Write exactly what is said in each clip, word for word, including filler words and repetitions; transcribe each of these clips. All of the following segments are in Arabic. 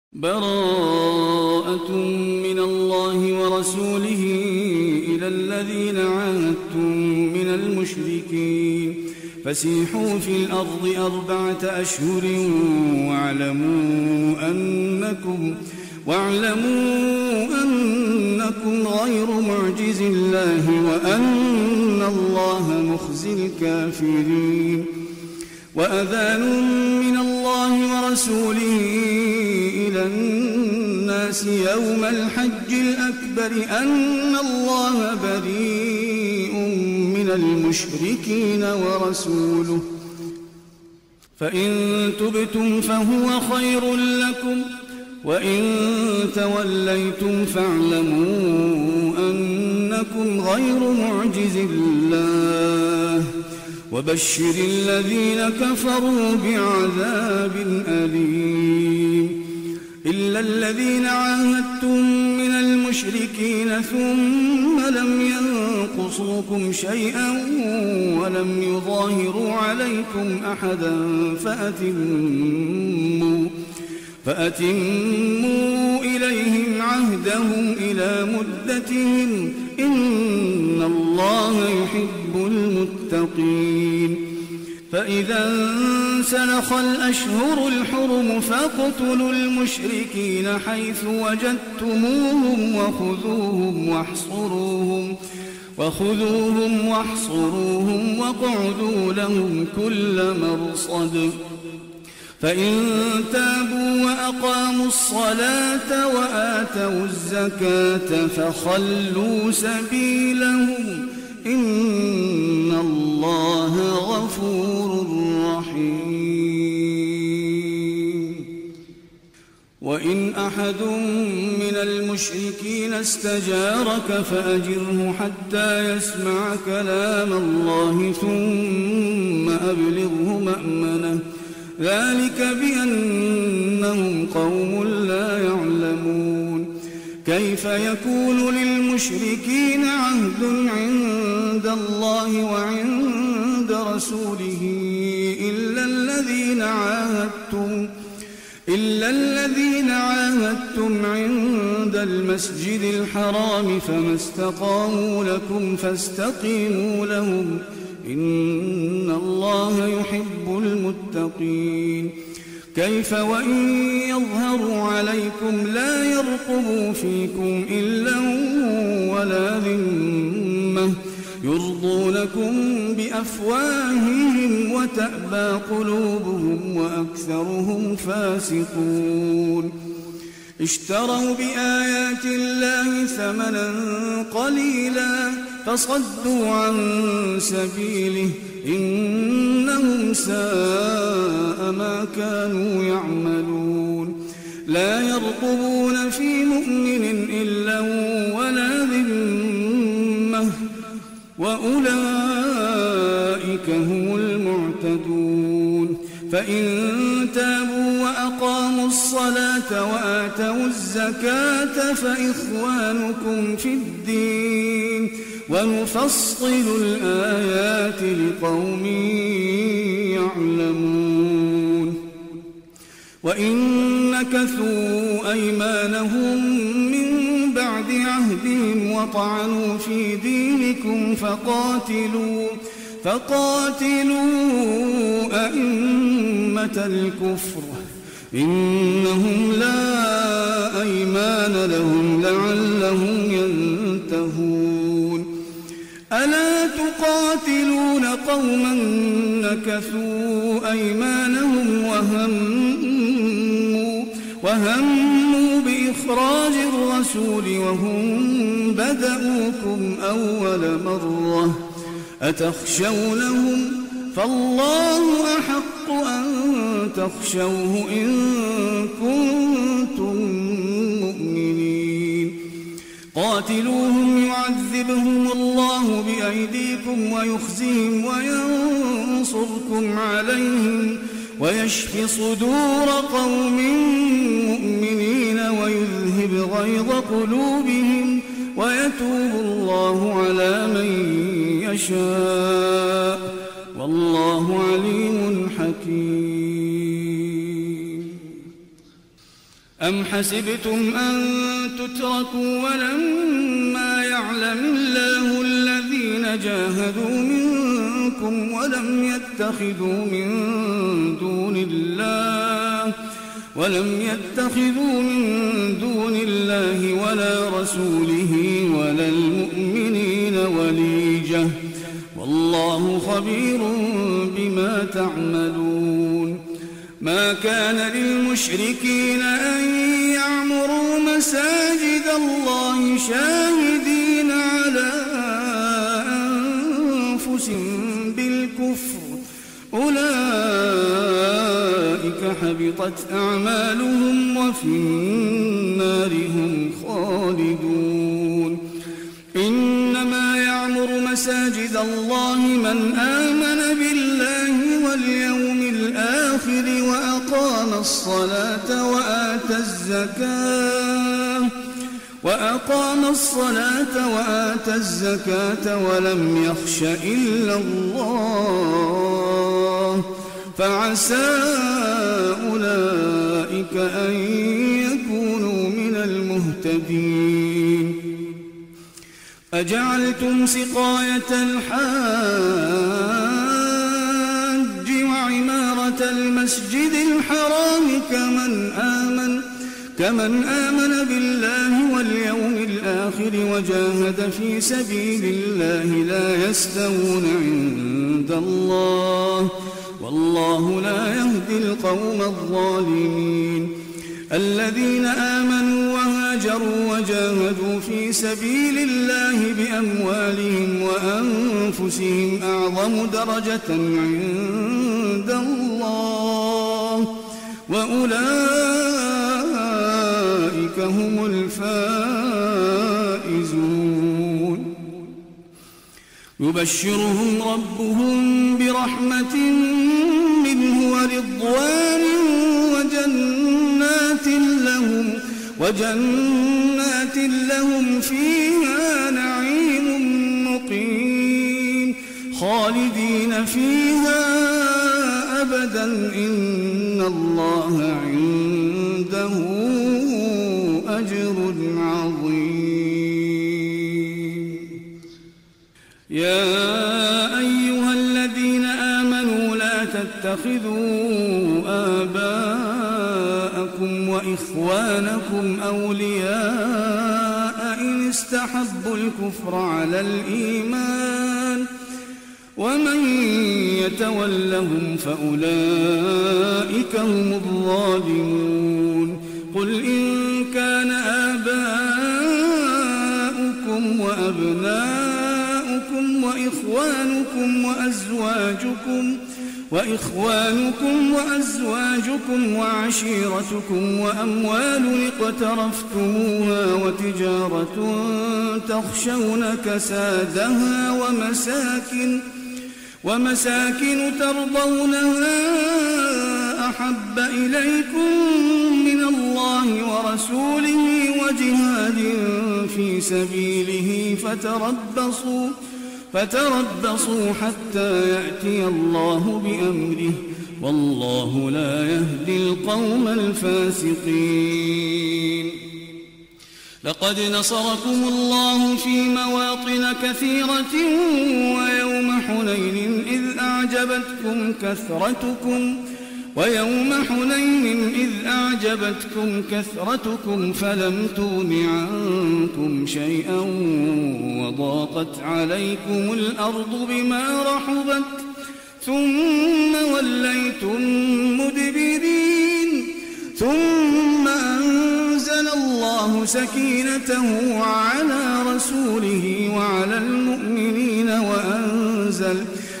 براءة من الله ورسوله إلى الذين عاهدتم من المشركين فسيحوا في الأرض أربعة أشهر واعلموا أنكم, واعلموا أنكم غير معجز الله وأن الله مخزي الكافرين. وأذان من الله ورسوله إلى الناس يوم الحج الأكبر أن الله بريء من المشركين ورسوله فإن تبتم فهو خير لكم وإن توليتم فاعلموا أنكم غير معجز الله وبشر الذين كفروا بعذاب أليم. إلا الذين عاهدتم من المشركين ثم لم ينقصوكم شيئا ولم يظاهروا عليكم أحدا فأتموا, فأتموا إليهم عهدهم إلى مدتهم إن الله يحب المتقين. فإذا انسلخ الأشهر الحرم فاقتلوا المشركين حيث وجدتموهم وخذوهم واحصروهم, وخذوهم واحصروهم واقعدوا لهم كل مرصد. فإن تابوا وأقاموا الصلاة وآتوا الزكاة فخلوا سبيلهم إن الله غفور رحيم. وإن أحد من المشركين استجارك فأجره حتى يسمع كلام الله ثم أبلغه مأمنه ذلك بأنهم قوم لا يعلمون. كيف يكون للمشركين عهد عند الله وعند رسوله إلا الذين عاهدتم إلا الذين عاهدتم عند المسجد الحرام فما استقاموا لكم فاستقيموا لهم إن الله يحب المتقين. كيف وإن يظهروا عليكم لا يرقبوا فيكم إلا ولا ذمة يرضونكم بأفواههم وتأبى قلوبهم وأكثرهم فاسقون. اشتروا بآيات الله ثمنا قليلا فصدوا عن سبيله إنهم ساء ما كانوا يعملون. لا يرقبون في مؤمن إلا ولا ذمة وأولئك هم المعتدون. فإن تابوا وأقاموا الصلاة وآتوا الزكاة فإخوانكم في الدين ونفصل الآيات لقوم يعلمون. وإن نكثوا أيمانهم من بعد عهدهم وطعنوا في دينكم فقاتلوا فقاتلوا أئمة الكفر إنهم لا أيمان لهم لعلهم ينتهون. ألا تقاتلون قوما نكثوا أيمانهم وهموا, وهموا بإخراج الرسول وهم بدأوكم أول مرة أتخشونهم فالله أحق أن تخشوه إن كنتم مؤمنين. قاتلوهم يعذبهم الله بأيديكم ويخزيهم وينصركم عليهم ويشفي صدور قوم مؤمنين ويذهب غيظ قلوبهم ويتوب الله على من يشاء والله عليم حكيم. أم حسبتم أن تتركوا ولما يعلم الله الذين جاهدوا منكم ولم يتخذوا من دون الله ولم يتخذوا من دون الله ولا رسوله ولا المؤمنين وليجة والله خبير بما تعملون. ما كان للمشركين أن يعمروا مساجد الله شاهدين على أنفسهم بالكفر أولئك حبطت أعمالهم وفي النار هم خالدون. إنما يعمر مساجد الله من آمن بالله واليوم الآخر وأقام الصلاة وآتى الزكاة وأقام الصلاة وآتى الزكاة ولم يخش إلا الله فعسى أولئك أن يكونوا من المهتدين. أجعلتم سقاية الحاج وعمارة المسجد الحرام كمن آمن كمن آمن بالله واليوم الآخر وجاهد في سبيل الله لا يستوون عند الله والله لا يهدي القوم الظالمين. الذين آمنوا وهاجروا وجاهدوا في سبيل الله بأموالهم وأنفسهم أعظم درجة عند الله وأولئك هم الفائزون. يبشرهم ربهم برحمة منه ورضوان وجنات لهم وجنات لهم فيها نعيم مقيم خالدين فيها أبدا إن الله عنده أجر عظيم. يا أيها الذين آمنوا لا تتخذوا آباءكم وإخوانكم أولياء إن استحبوا الكفر على الإيمان ومن يتولهم فأولئك هم الظالمون. قل إن كان آباؤكم وأبناؤكم وإخوانكم وأزواجكم وإخوانكم وأزواجكم وعشيرتكم وأموال اقترفتموها وتجارة تخشون كسادها ومساكن ومساكن ترضونها أحب إليكم من الله ورسوله وجهاد في سبيله فتربصوا فتربصوا حتى يأتي الله بأمره والله لا يهدي القوم الفاسقين. لقد نصركم الله في مواطن كثيرة ويوم حنين إذ أعجبتكم كثرتكم ويوم حنين إذ أعجبتكم كثرتكم فلم تغن عنكم شيئا وضاقت عليكم الأرض بما رحبت ثم وليتم مدبرين ثم أنزل الله سكينته على رسوله وعلى المؤمنين وأنزل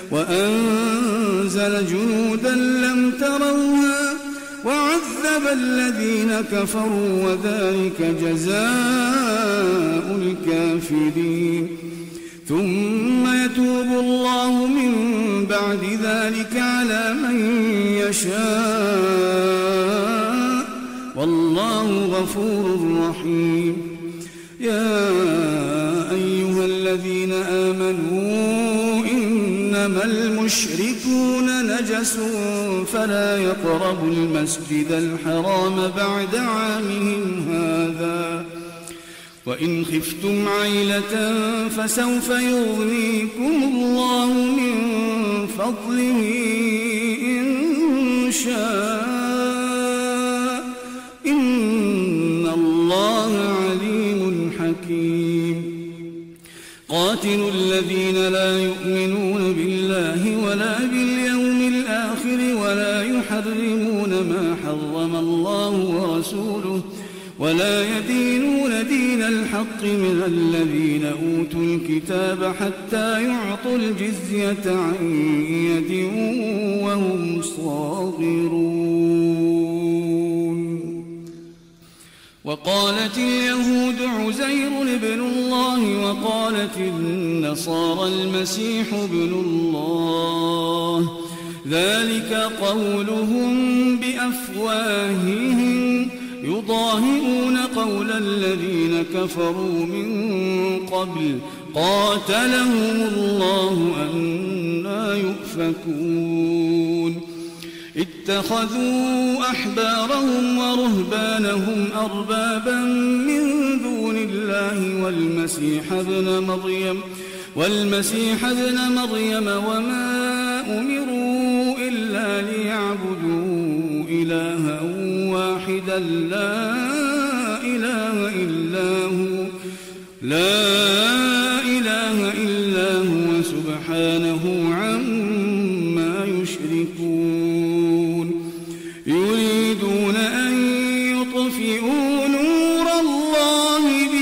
وأنزل جنودا لم تروها وعذب الذين كفروا وذلك جزاء الكافرين. ثم يتوب الله من بعد ذلك على من يشاء والله غفور رحيم. يا أيها الذين آمنوا إن إنما المشركون نجس فلا يقربوا المسجد الحرام بعد عامهم هذا وإن خفتم عيلة فسوف يغنيكم الله من فضله إن شاء إن الله عليم حكيم قاتلوا الذين لا يؤمنون بالله ولا باليوم الآخر ولا يحرمون ما حرم الله ورسوله ولا يدينون دين الحق من الذين أوتوا الكتاب حتى يعطوا الجزية عن يد وهم صاغرون. وقالت اليهود عزير ابن الله وقالت النصارى المسيح ابن الله ذلك قولهم بأفواههم يضاهئون قول الذين كفروا من قبل قاتلهم الله أنى يؤفكون. اتخذوا أحبارهم ورهبانهم أربابا من دون الله والمسيح ابن مريم والمسيح ابن مريم وما أمروا إلا ليعبدوا إلها واحدا لا إله إلا هو لا إله إلا هو سبحانه عما يشركون. يريدون أن يطفئوا نور الله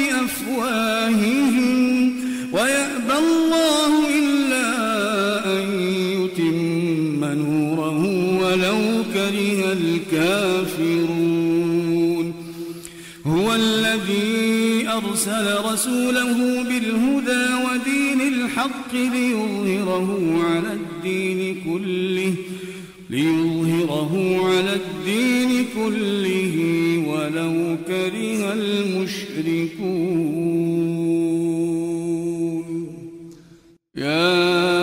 بأفواههم ويأبى الله إلا أن يتم نوره ولو كره الكافرون. هو الذي أرسل رسوله بالهدى ودين الحق ليظهره على الدين كله ليظهره على الدين كله ولو كره المشركون. يا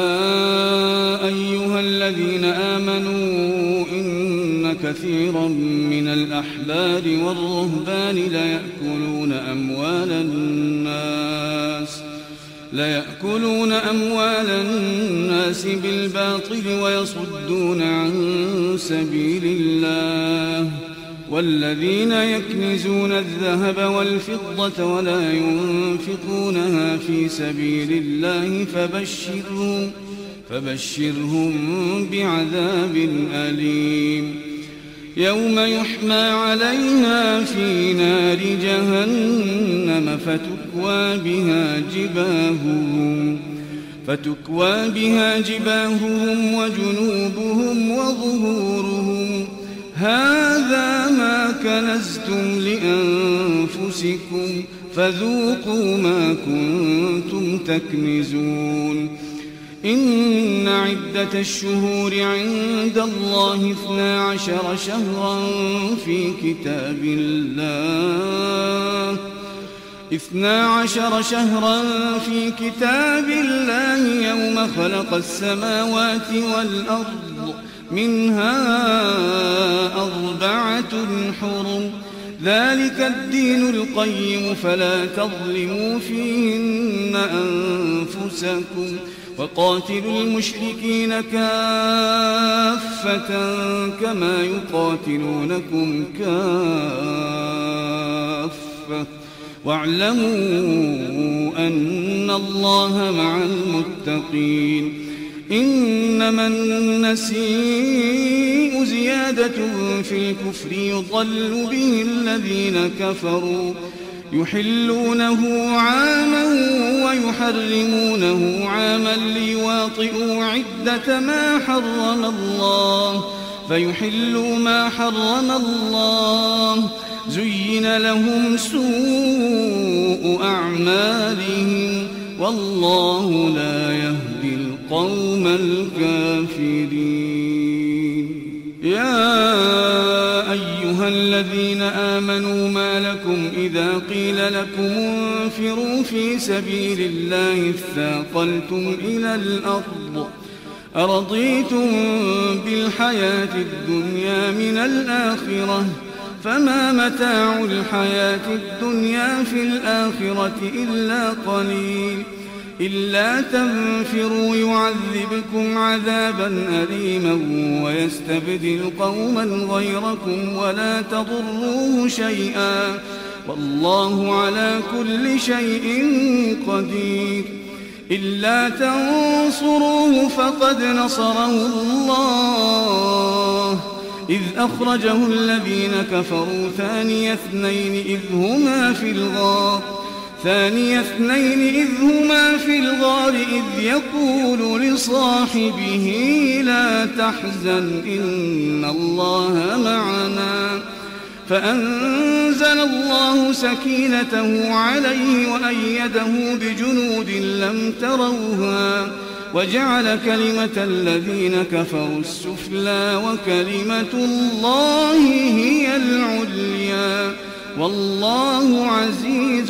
أيها الذين آمنوا إن كثيرا من الأحبار والرهبان ليأكلون أموال الناس ليأكلون أموال الناس بالباطل ويصدون عن سبيل الله والذين يكنزون الذهب والفضة ولا ينفقونها في سبيل الله فبشرهم فبشرهم بعذاب أليم. يوم يحمى عليها في نار جهنم فتكوى بها جباههم فتكوى بها جباههم وجنوبهم وظهورهم هذا ما كنزتم لأنفسكم فذوقوا ما كنتم تكنزون. إن عدة الشهور عند الله اثنا عشر شهرا في كتاب الله اثنا عشر شهرا في كتاب الله يوم خلق السماوات والأرض منها أربعة حرم ذلك الدين القيم فلا تظلموا فيهن أنفسكم وقاتلوا المشركين كافة كما يقاتلونكم كافة واعلموا أن الله مع المتقين. إنما النسيء زيادة في الكفر يضل به الذين كفروا يحلونه عاما ويحرمونه عاما ليواطئوا عدة ما حرم الله فيحلوا ما حرم الله زين لهم سوء أعمالهم والله لا يهدي القوم الكافرين. يا أيها الذين آمنوا ما لكم إذا قيل لكم انفروا في سبيل الله اثاقلتم إلى الأرض أرضيتم بالحياة الدنيا من الآخرة فما متاع الحياة الدنيا في الآخرة إلا قليل إلا تنفروا يعذبكم عذابا أليما ويستبدل قوما غيركم ولا تضروه شيئا والله على كل شيء قدير إلا تنصروه فقد نصره الله إذ أخرجه الذين كفروا ثاني اثنين إذ هما في الغار ثاني اثنين إذ هما في الغار إذ يقول لصاحبه لا تحزن إن الله معنا فأنزل الله سكينته عليه وأيده بجنود لم تروها وجعل كلمة الذين كفروا السفلى وكلمة الله هي العليا والله عزيز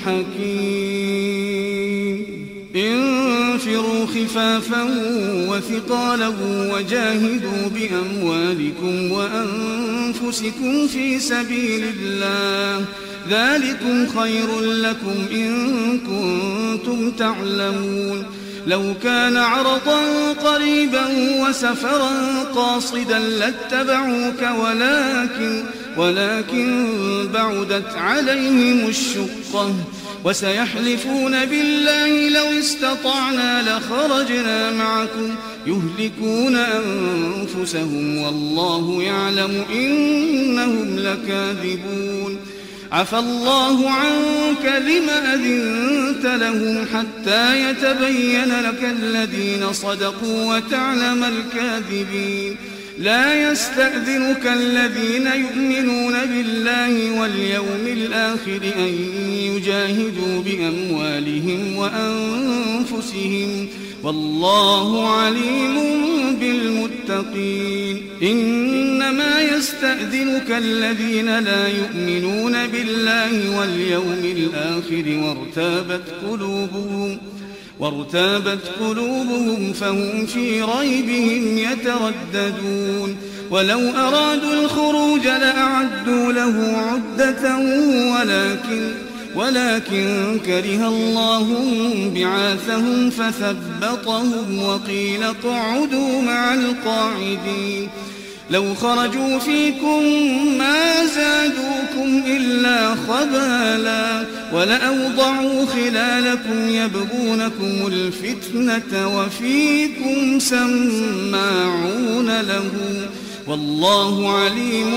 حكيم انفروا خفافا وثقالا وجاهدوا بأموالكم وأنفسكم في سبيل الله ذلكم خير لكم إن كنتم تعلمون لو كان عرضا قريبا وسفرا قاصدا لاتبعوك ولكن ولكن بعدت عليهم الشقة وسيحلفون بالله لو استطعنا لخرجنا معكم يهلكون أنفسهم والله يعلم إنهم لكاذبون عفى الله عنك لم أذنت لهم حتى يتبين لك الذين صدقوا وتعلم الكاذبين لا يستأذنك الذين يؤمنون بالله واليوم الآخر أن يجاهدوا بأموالهم وأنفسهم والله عليم بالمتقين إنما يستأذنك الذين لا يؤمنون بالله واليوم الآخر وارتابت قلوبهم وارتابت قلوبهم فهم في ريبهم يترددون ولو أرادوا الخروج لأعدوا له عدة ولكن ولكن كره الله بعاثهم فثبطهم وقيل اقعدوا مع القاعدين لو خرجوا فيكم ما زادوكم إلا خبالا ولأوضعوا خلالكم يبغونكم الفتنة وفيكم سماعون لهم والله عليم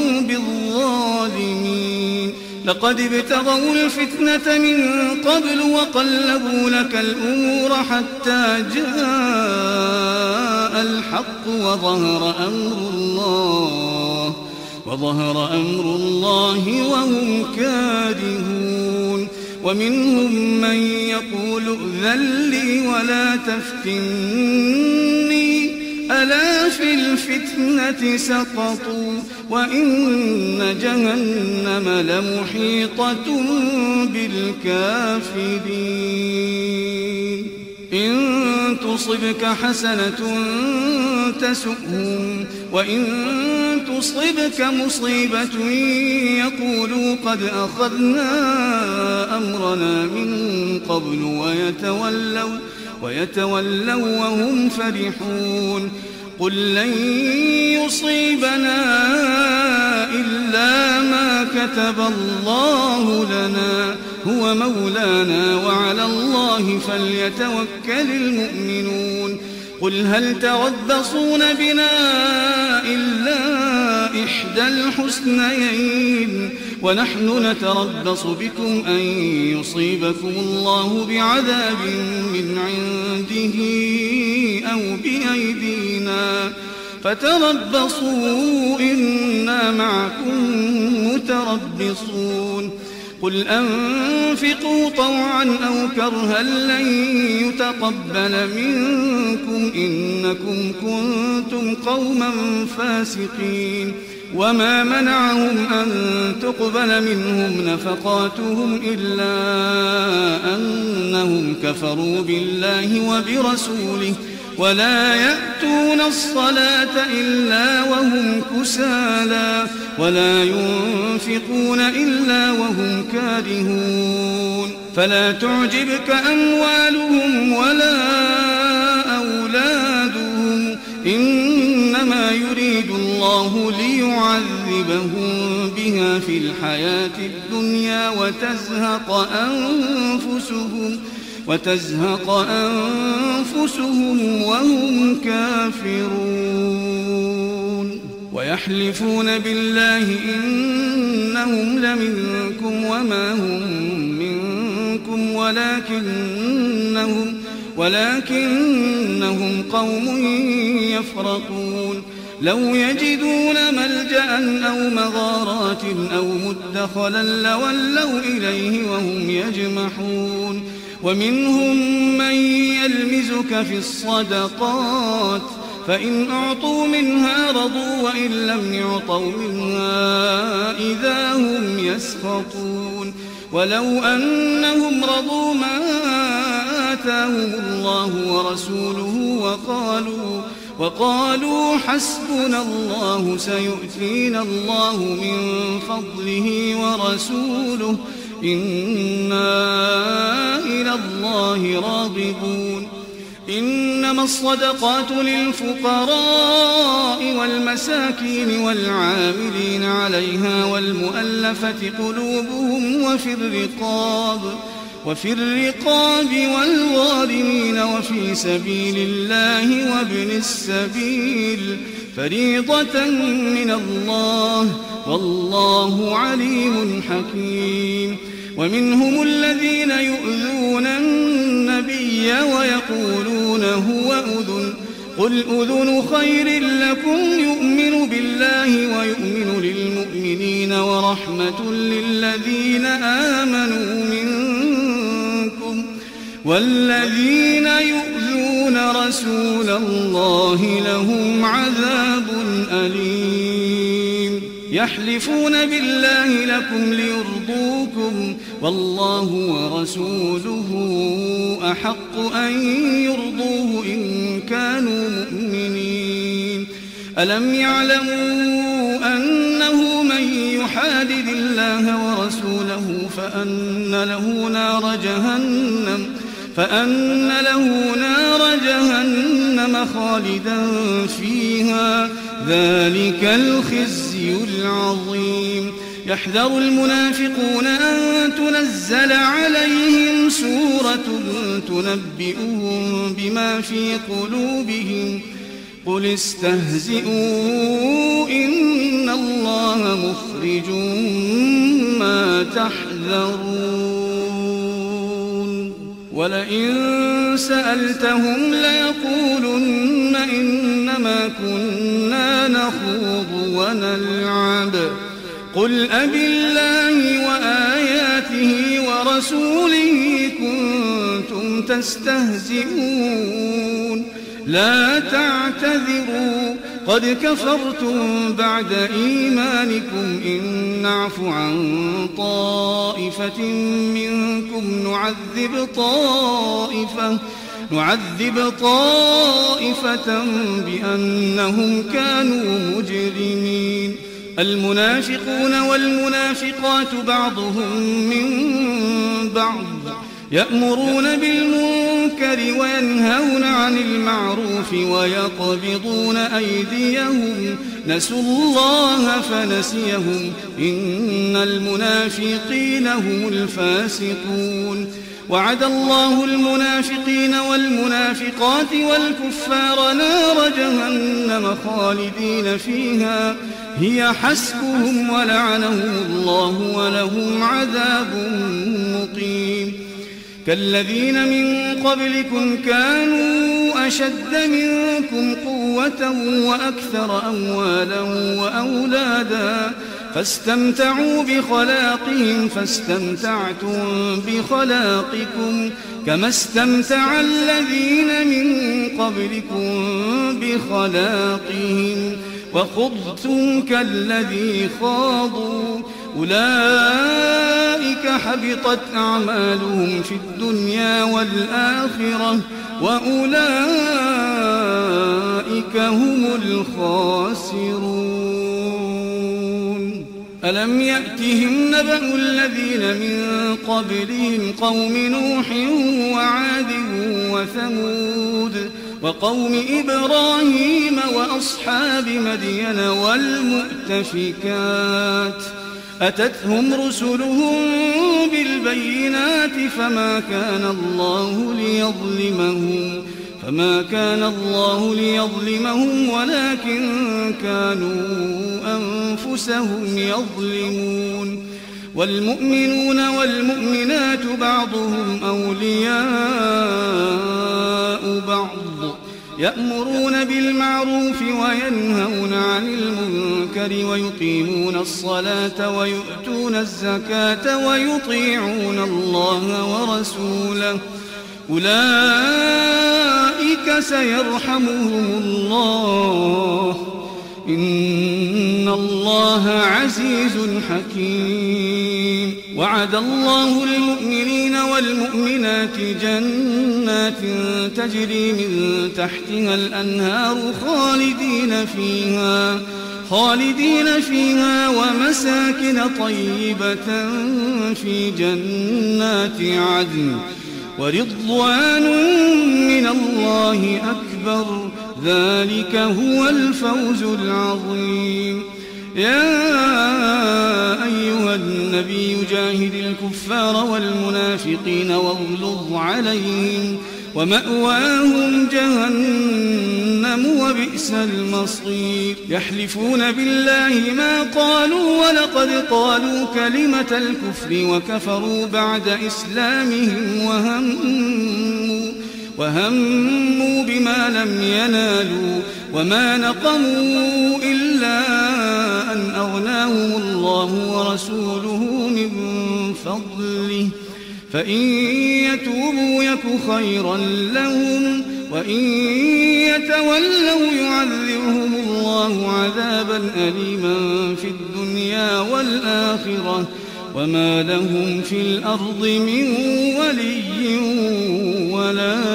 بالظالمين لقد ابتغوا الفتنة من قبل وقلبوا لك الأمور حتى جاء الحق وظهر أمر الله وظهر أمر الله وهم كارهون ومنهم من يقول ائذن لي ولا تفتني ألا في الفتنة سقطوا وإن جهنم لمحيطة بالكافرين إن تصبك حسنة تسؤهم وإن تصبك مصيبة يقولوا قد أخذنا أمرنا من قبل ويتولوا ويتولوا وهم فرحون قل لن يصيبنا إلا ما كتب الله لنا هو مولانا وعلى الله فليتوكل المؤمنون قل هل تربصون بنا إلا إحدى الحسنيين ونحن نتربص بكم أن يصيبكم الله بعذاب من عنده أو بأيدينا فتربصوا إنا معكم متربصون قل أنفقوا طوعا أو كرها لن يتقبل منكم إنكم كنتم قوما فاسقين وما منعهم أن تقبل منهم نفقاتهم إلا أنهم كفروا بالله وبرسوله ولا يأتون الصلاة إلا وهم كسالى ولا ينفقون إلا وهم كارهون فلا تعجبك أموالهم ولا أولادهم إنما يريد الله ليعذبهم بها في الحياة الدنيا وتزهق أنفسهم وتزهق أنفسهم وهم كافرون ويحلفون بالله إنهم لمنكم وما هم منكم ولكنهم ولكنهم قوم يفرقون لو يجدون ملجأ أو مغارات أو مدخلا لولوا إليه وهم يجمحون ومنهم من يلمزك في الصدقات فإن أعطوا منها رضوا وإن لم يعطوا منها إذا هم يسخطون ولو أنهم رضوا ما آتاهم الله ورسوله وقالوا وقالوا حسبنا الله سيؤتينا الله من فضله ورسوله إنا إلى الله راغبون إنما الصدقات للفقراء والمساكين والعاملين عليها والمؤلفة قلوبهم وفي الرقاب وفي الرقاب والغارمين وفي سبيل الله وابن السبيل فريضة من الله والله عليم حكيم ومنهم الذين يؤذون النبي ويقولون هو أذن قل أذن خير لكم يؤمن بالله ويؤمن للمؤمنين ورحمة للذين آمنوا منكم والذين يؤذون رسول الله لهم عذاب أليم يحلفون بالله لكم ليرضوكم والله ورسوله أحق أن يرضوه إن كانوا مؤمنين ألم يعلموا أنه من يحادد الله ورسوله فأن له نار جهنم فأن له نار جهنم خالدا فيها ذلك الخزي العظيم يحذر المنافقون أن تنزل عليهم سورة تنبئهم بما في قلوبهم قل استهزئوا إن الله مخرج ما تحذرون ولئن سألتهم ليقولن إنما كنا نخوض ونلعب قل أبالله وآياته ورسوله كنتم تستهزئون لا تعتذروا قد كفرتم بعد إيمانكم إن نعف عن طائفة منكم نعذب طائفة نعذب طائفة بأنهم كانوا مجرمين المنافقون والمنافقات بعضهم من بعض يأمرون بالمنكر وينهون عن المعروف ويقبضون أيديهم نسوا الله فنسيهم إن المنافقين هم الفاسقون وعد الله المنافقين والمنافقات والكفار نار جهنم خالدين فيها هي حسبهم ولعنهم الله ولهم عذاب مقيم كالذين من قبلكم كانوا أشد منكم قوة وأكثر أموالا وأولادا فاستمتعوا بخلاقهم فاستمتعتم بخلاقكم كما استمتع الذين من قبلكم بخلاقهم وخضتم كالذي خاضوا أولئك حبطت أعمالهم في الدنيا والآخرة وأولئك هم الخاسرون. ألم يأتهم نبأ الذين من قبلهم قوم نوح وعاد وثمود وقوم إبراهيم وأصحاب مدين والمؤتفكات أتتهم رسلهم بالبينات فما كان الله ليظلمهم فما كان الله ليظلمهم ولكن كانوا أنفسهم يظلمون. والمؤمنون والمؤمنات بعضهم أولياء بعض يأمرون بالمعروف وينهون عن المنكر ويقيمون الصلاة ويؤتون الزكاة ويطيعون الله ورسوله أولئك سيرحمهم الله إن الله عزيز حكيم. وعد الله المؤمنين والمؤمنات جنات تجري من تحتها الأنهار خالدين فيها خالدين فيها ومساكن طيبة في جنات عدن ورضوان من الله أكبر ذلك هو الفوز العظيم. يا أيها النبي جاهد الكفار والمنافقين واغلظ عليهم ومأواهم جهنم وبئس المصير. يحلفون بالله ما قالوا ولقد قالوا كلمة الكفر وكفروا بعد إسلامهم وهموا وهموا بما لم ينالوا وما نقموا إلا أن أغناهم الله ورسوله من فضله فإن يتوبوا يك خيرا لهم وإن يتولوا يعذبهم الله عذابا أليما في الدنيا والآخرة وما لهم في الأرض من ولي ولا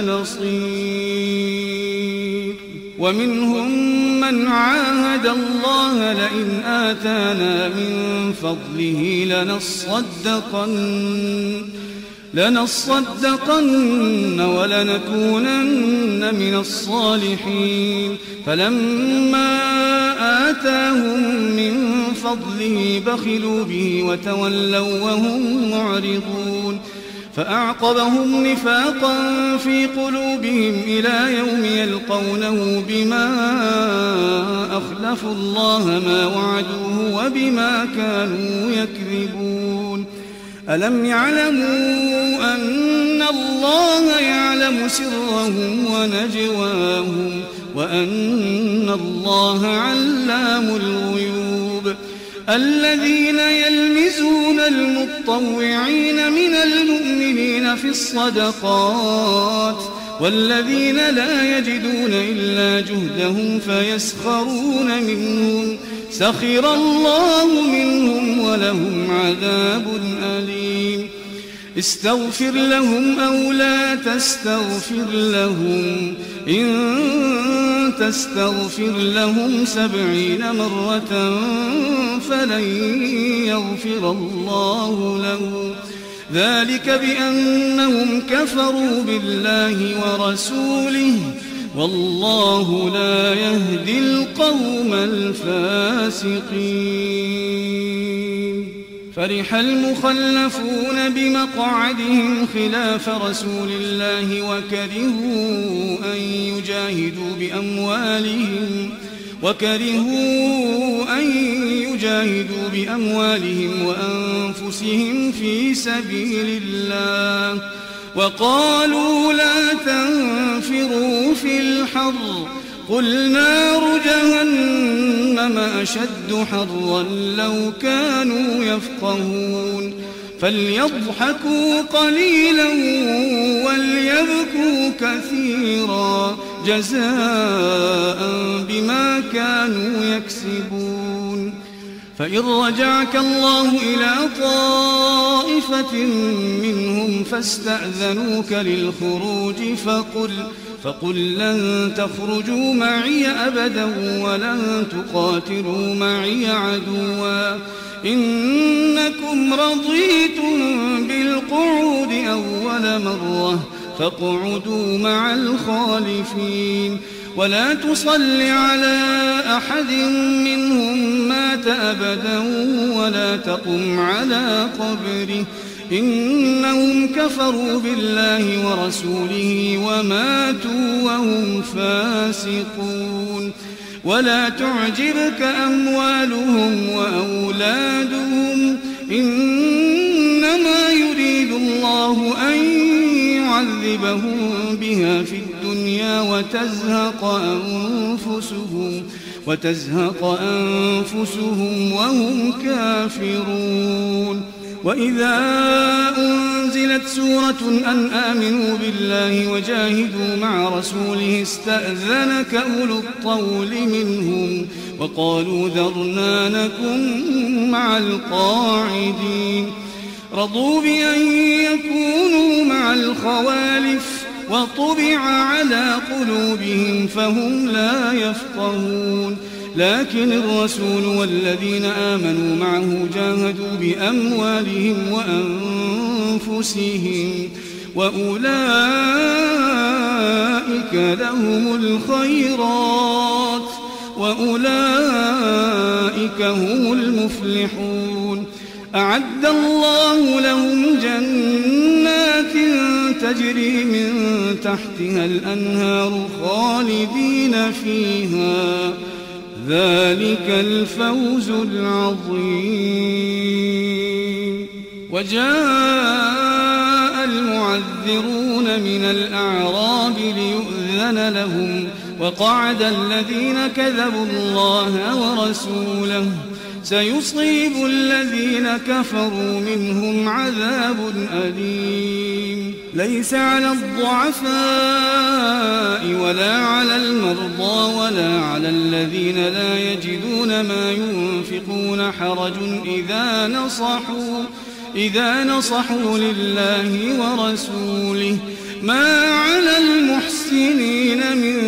نصير. ومنهم من عاهد الله لئن آتانا من فضله لنصدقن لنصدقن ولنكونن من الصالحين فلما آتاهم من فضله بخلوا به وتولوا وهم معرضون فأعقبهم نفاقا في قلوبهم إلى يوم يلقونه بما أخلفوا الله ما وعدوه وبما كانوا يكذبون. ألم يعلموا أن الله يعلم سرهم ونجواهم وأن الله علام الغيوب. الذين يلمزون المطوعين من المؤمنين في الصدقات والذين لا يجدون إلا جهدهم فيسخرون منهم سخر الله منهم ولهم عذاب أليم. استغفر لهم أو لا تستغفر لهم إن تستغفر لهم سبعين مرة فلن يغفر الله لهم ذلك بأنهم كفروا بالله ورسوله والله لا يهدي القوم الفاسقين. فرح المخلفون بمقعدهم خلاف رسول الله وكرهوا أن يجاهدوا بأموالهم وكرهوا أن يجاهدوا بأموالهم وأنفسهم في سبيل الله وقالوا لا تنفروا في الحر قل نار جهنم أشد حرا لو كانوا يفقهون فليضحكوا قليلا وليبكوا كثيرا جزاء بما كانوا يكسبون. فإن رجعك الله إلى طائف طائفة منهم فاستأذنوك للخروج فقل, فقل لن تخرجوا معي أبدا ولن تقاتلوا معي عدوا إنكم رضيتم بالقعود أول مرة فاقعدوا مع الخالفين ولا تصل على أحد منهم مات أبدا ولا تقم على قبره إنهم كفروا بالله ورسوله وماتوا وهم فاسقون ولا تعجبك أموالهم وأولادهم إنما يريد الله أن يعذبهم بها في الدنيا وتزهق أنفسهم وتزهق أنفسهم وهم كافرون وإذا أنزلت سورة أن آمنوا بالله وجاهدوا مع رسوله استأذنك أولو الطول منهم وقالوا ذرنا نكن مع القاعدين رضوا بأن يكونوا مع الخوالف وطبع على قلوبهم فهم لا يفقهون لكن الرسول والذين آمنوا معه جاهدوا بأموالهم وأنفسهم وأولئك لهم الخيرات وأولئك هم المفلحون أعد الله لهم جنات تجري من تحتها الأنهار خالدين فيها ذلك الفوز العظيم وجاء المعذرون من الأعراب ليؤذن لهم وقعد الذين كذبوا الله ورسوله سيصيب الذين كفروا منهم عذاب أليم ليس على الضعفاء ولا على المرضى ولا على الذين لا يجدون ما ينفقون حرج إذا نصحوا إذا نصحوا لله ورسوله ما على المحسنين من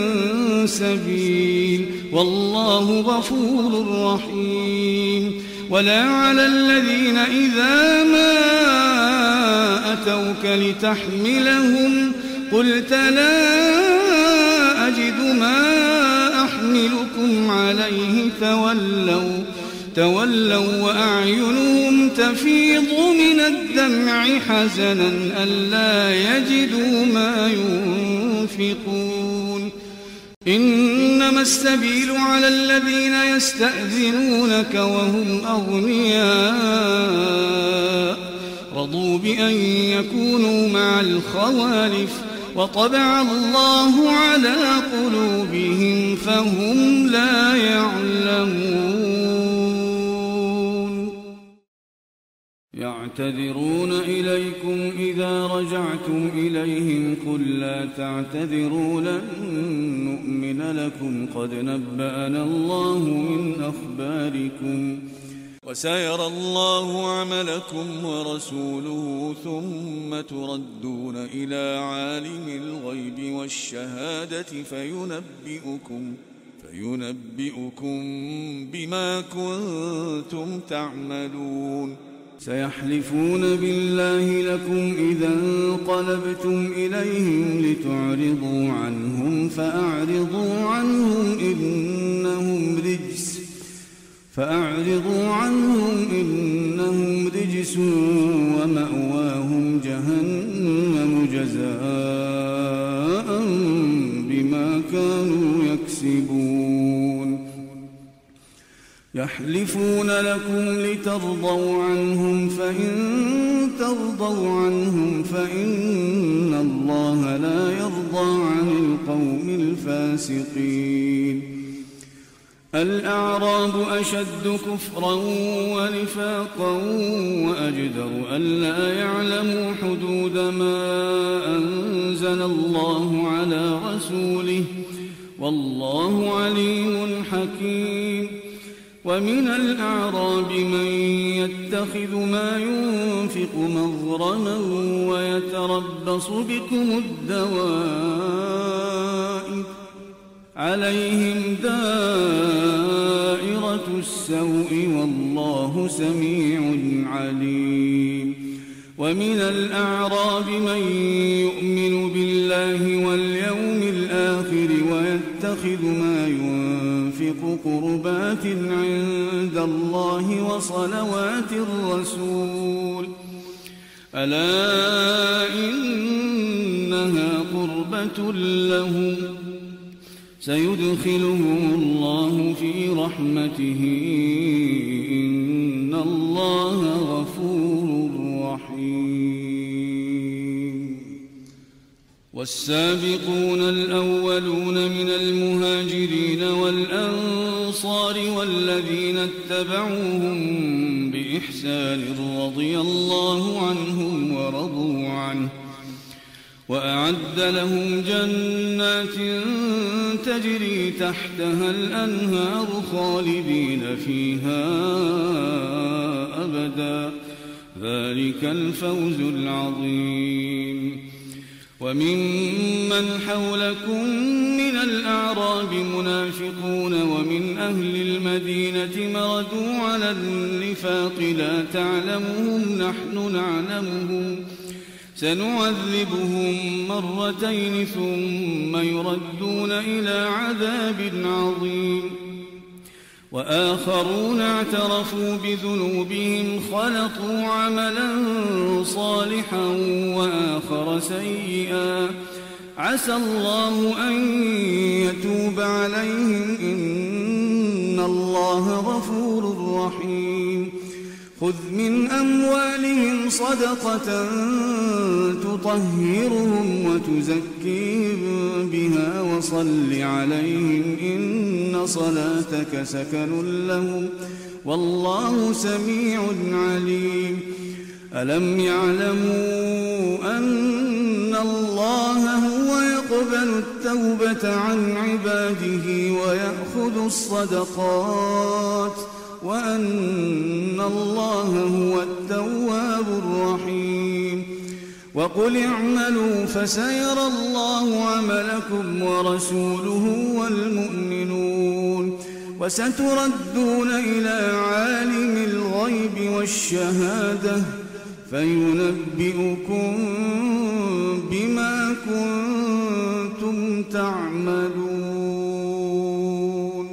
سبيل والله غفور رحيم ولا على الذين إذا ما أتوك لتحملهم قلت لا أجد ما أحملكم عليه تولوا تولوا وأعينهم تفيض من الدمع حزنا ألا يجدوا ما ينفقون إنما السبيل على الذين يستأذنونك وهم أغنياء رضوا بأن يكونوا مع الخوالف وطبع الله على قلوبهم فهم لا يعلمون يعتذرون إليكم إذا رجعتم إليهم قل لا تعتذروا لن نؤمن لكم قد نبأنا الله من أخباركم وسيرى الله عملكم ورسوله ثم تردون إلى عالم الغيب والشهادة فينبئكم فينبئكم بما كنتم تعملون سيحلفون بالله لكم إذا انقلبتم إليهم لتعرضوا عنهم فأعرضوا عنهم إنهم رجس فأعرضوا عنهم إنهم رجس ومأواهم جهنم جزاء بما كانوا يكسبون يحلفون لكم لترضوا عنهم فإن ترضوا عنهم فإن الله لا يرضى عن القوم الفاسقين الأعراب أشد كفرا ونفاقا وأجدر ألا يعلموا حدود ما أنزل الله على رسوله والله عليم حكيم ومن الأعراب من يتخذ ما ينفق مغرما ويتربص بكم الدوائر عليهم دائرة السوء والله سميع عليم ومن الأعراب من يؤمن بالله واليوم الآخر ويتخذ ما ينفق قربات عند الله وصلوات الرسول ألا إنها قربة لهم سيدخلهم الله في رحمته إن الله غفور رحيم والسابقون الأولون من المهاجرين والأنصار والذين اتبعوهم بإحسان رضي الله عنهم ورضوا عنه وأعد لهم جنات تجري تحتها الأنهار خالدين فيها أبدا ذلك الفوز العظيم وممن حولكم من الأعراب منافقون ومن أهل المدينة مردوا على النفاق لا تعلمهم نحن نعلمهم سنعذبهم مرتين ثم يردون إلى عذاب عظيم وآخرون اعترفوا بذنوبهم خلطوا عملا صالحا وآخر سيئا عسى الله أن يتوب عليهم إن الله غفور رحيم خذ من أموالهم صدقة تطهرهم وتزكيهم بها وصل عليهم إن صلاتك سكن لهم والله سميع عليم ألم يعلموا أن الله هو يقبل التوبة عن عباده ويأخذ الصدقات وأن الله هو التواب الرحيم وقل اعملوا فسيرى الله عملكم ورسوله والمؤمنون وستردون إلى عالم الغيب والشهادة فينبئكم بما كنتم تعملون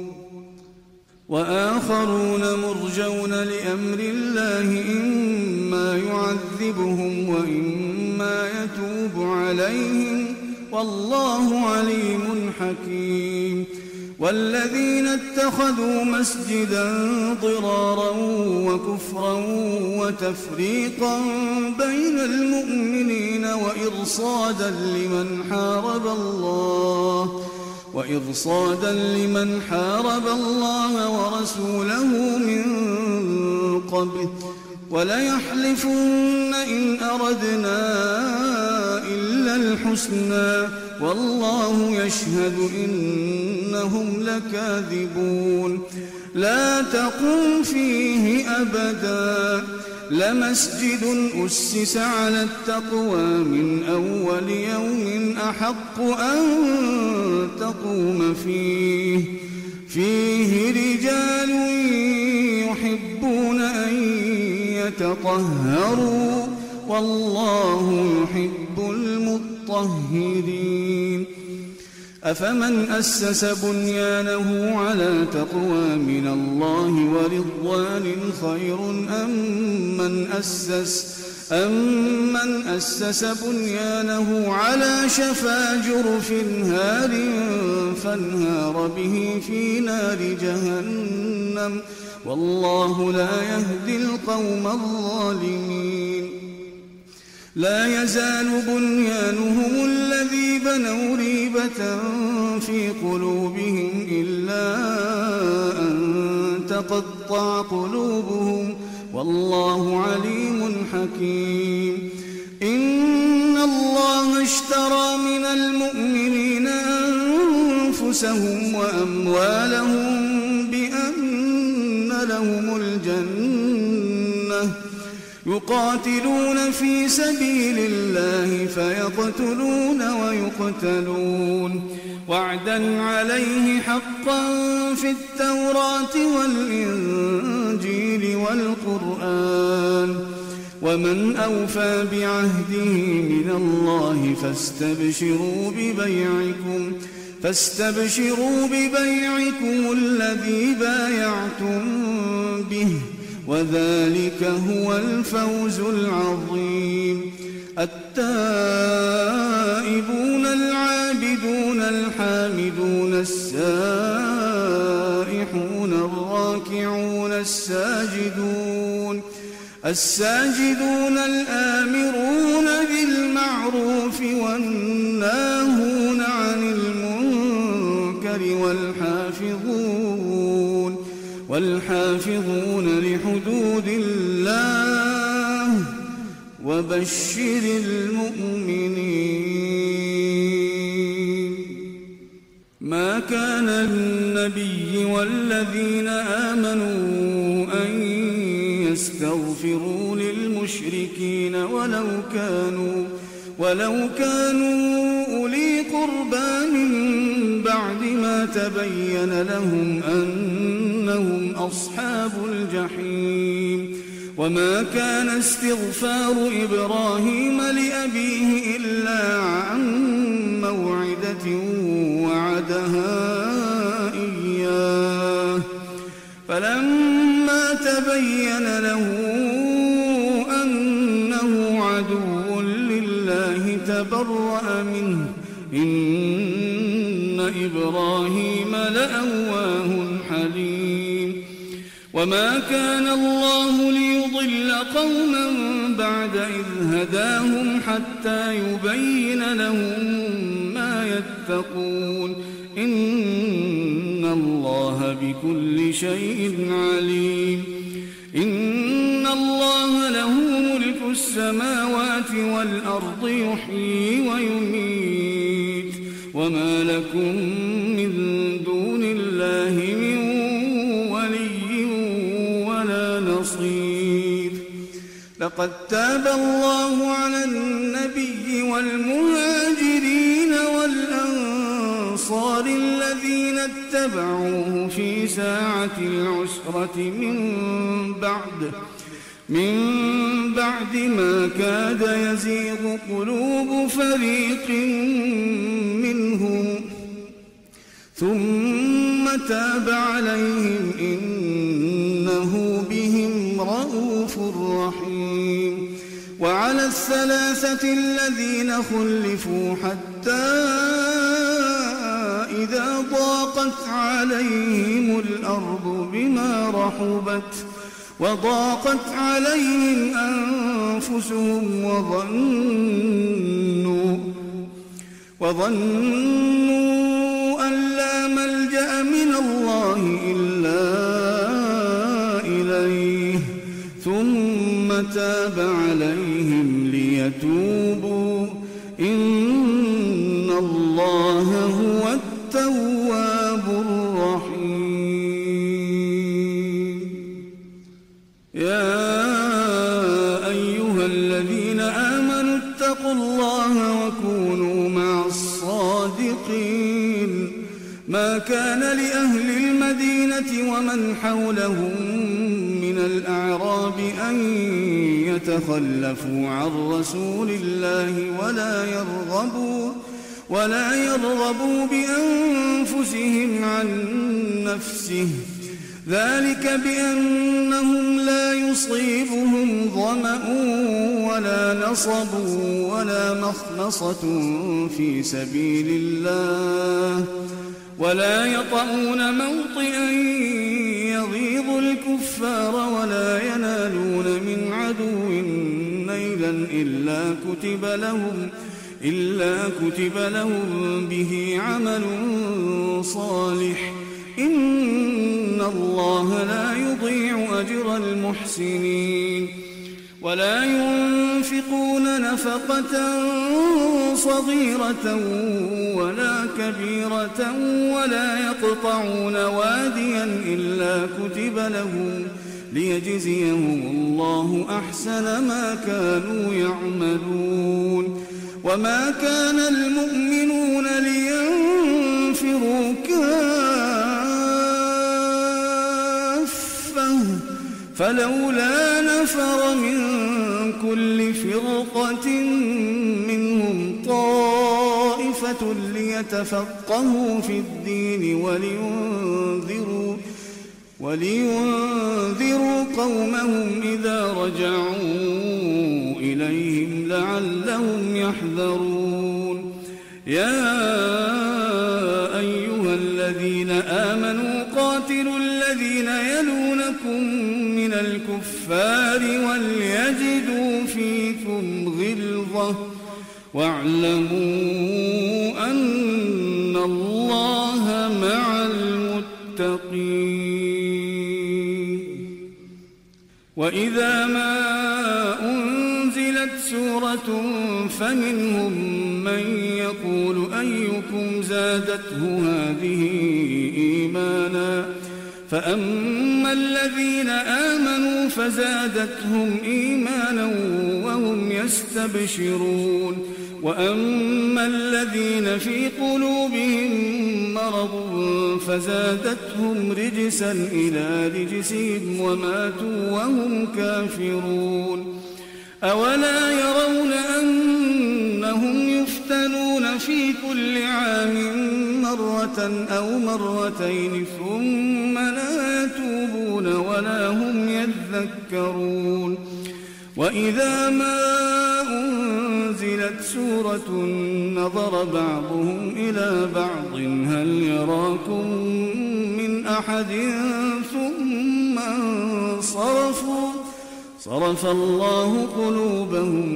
وآخرون مرجون لأمر الله إما يعذبهم وإما يتوب عليهم والله عليم حكيم والذين اتخذوا مسجدا ضرارا وكفرا وتفريقا بين المؤمنين وإرصادا لمن حارب الله وإرصادا لمن حارب الله ورسوله من قبل وليحلفن إن أردنا إلا الحسنى والله يشهد إنهم لكاذبون لا تقم فيه أبدا لمسجد أسس على التقوى من أول يوم أحق أن تقوم فيه فيه رجال يحبون أن يتطهروا والله يحب المطهرين أفمن أسس بنيانه على تقوى من الله ورضوان خير أم من أسس أمن أسس بنيانه على شفا جرف هار فانهار به في نار جهنم والله لا يهدي القوم الظالمين لا يزال بنيانهم الذي بنوا ريبة في قلوبهم إلا أن تقطع قلوبهم والله عليم حكيم إن الله اشترى من المؤمنين أنفسهم وأموالهم بأن لهم الجنة يقاتلون في سبيل الله فيقتلون ويقتلون وعدا عليه حقا في التوراة والإنجيل والقرآن ومن أوفى بعهده من الله فاستبشروا ببيعكم فاستبشروا ببيعكم الذي بايعتم به وذلك هو الفوز العظيم. التائبون العابدون الحامدون السائحون الراكعون الساجدون الساجدون الآمرون بالمعروف والناهون عن المنكر والحافظون والحافظون لحدود الله وبشر المؤمنين. ما كان النبي والذين آمنوا أن يستغفروا للمشركين ولو كانوا ولو كانوا أولي قربى من بعد ما تبين لهم أنهم أصحاب الجحيم. وما كان استغفار إبراهيم لأبيه إلا عن موعدة وعدها إياه فلما تبين له أنه عدو لله تبرأ منه إن إبراهيم لأواه حليم. وما كان الله ليضل قوما بعد إذ هداهم حتى يبين لهم ما يتقون إن الله بكل شيء عليم. إن الله له ملك السماوات والأرض يحيي ويميت وما لكم من دون الله من ولي ولا نصير. لقد تاب الله على النبي والمهاجرين والأنصار الذين اتبعوه في ساعة العسرة من بعد من بعد ما كاد يزيغ قلوب فريق منهم ثم تاب عليهم إنه بهم رءوف رحيم. وعلى الثلاثة الذين خلفوا حتى إذا ضاقت عليهم الأرض بما رحبت وضاقت عليهم أنفسهم وظنوا وظنوا أن لا ملجأ من الله إلا إليه ثم تاب عليهم ليتوبوا إن الله هو التواب الرحيم. يا أيها الذين آمنوا اتقوا الله وكونوا مع الصادقين. ما كان لأهل المدينة ومن حولهم من الأعراب أن يتخلفوا عن رسول الله ولا يرغبوا ولا يرغبوا بأنفسهم عن نفسه ذلك بأنهم لا يصيبهم ظمأ ولا نصب ولا مخمصة في سبيل الله ولا يطؤون موطئا يغيظ الكفار ولا ينالون من عدو نيلا إلا كتب لهم إلا كتب لهم به عمل صالح إن الله لا يضيع أجر المحسنين. ولا ينفقون نفقة صغيرة ولا كبيرة ولا يقطعون واديا إلا كتب لهم ليجزيهم الله أحسن ما كانوا يعملون. وما كان المؤمنون لينفروا كافة فلولا نفر من كل فرقة منهم طائفة ليتفقهوا في الدين ولينذروا ولينذروا قومهم إذا رجعوا إليهم لعلهم يحذرون. يا أيها الذين آمنوا قاتلوا الذين يلونكم من الكفار وليجدوا فيكم غلظة واعلموا أن الله مع المتقين. وإذا ما أنزلت سورة فمنهم من يقول أيكم زادته هذه إيمانا فأما الذين آمنوا فزادتهم إيمانا وهم يستبشرون وأما الذين في قلوبهم مرض فزادتهم رجسا إلى رجسهم وماتوا وهم كافرون. أولا يرون أنهم يفتنون في كل عام مرة أو مرتين ثم لا يتوبون ولا هم يذكرون. وإذا ما أنزلت سورة نظر بعضهم إلى بعض هل يراكم من أحد ثم انصرفوا صرف الله قلوبهم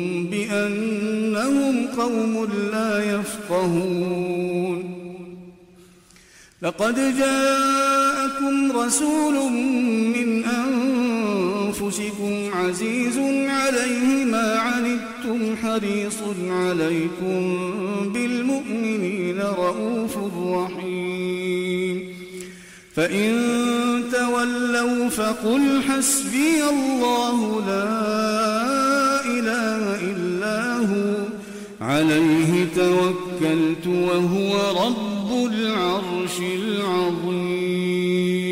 بأنهم قوم لا يفقهون. لقد جاءكم رسول من أنفسكم عزيز عليه ما عنتم حريص عليكم بالمؤمنين رؤوف رحيم. فإن تولوا فقل حسبي الله لا إله إلا هو عليه توكلت وهو رب العرش العظيم.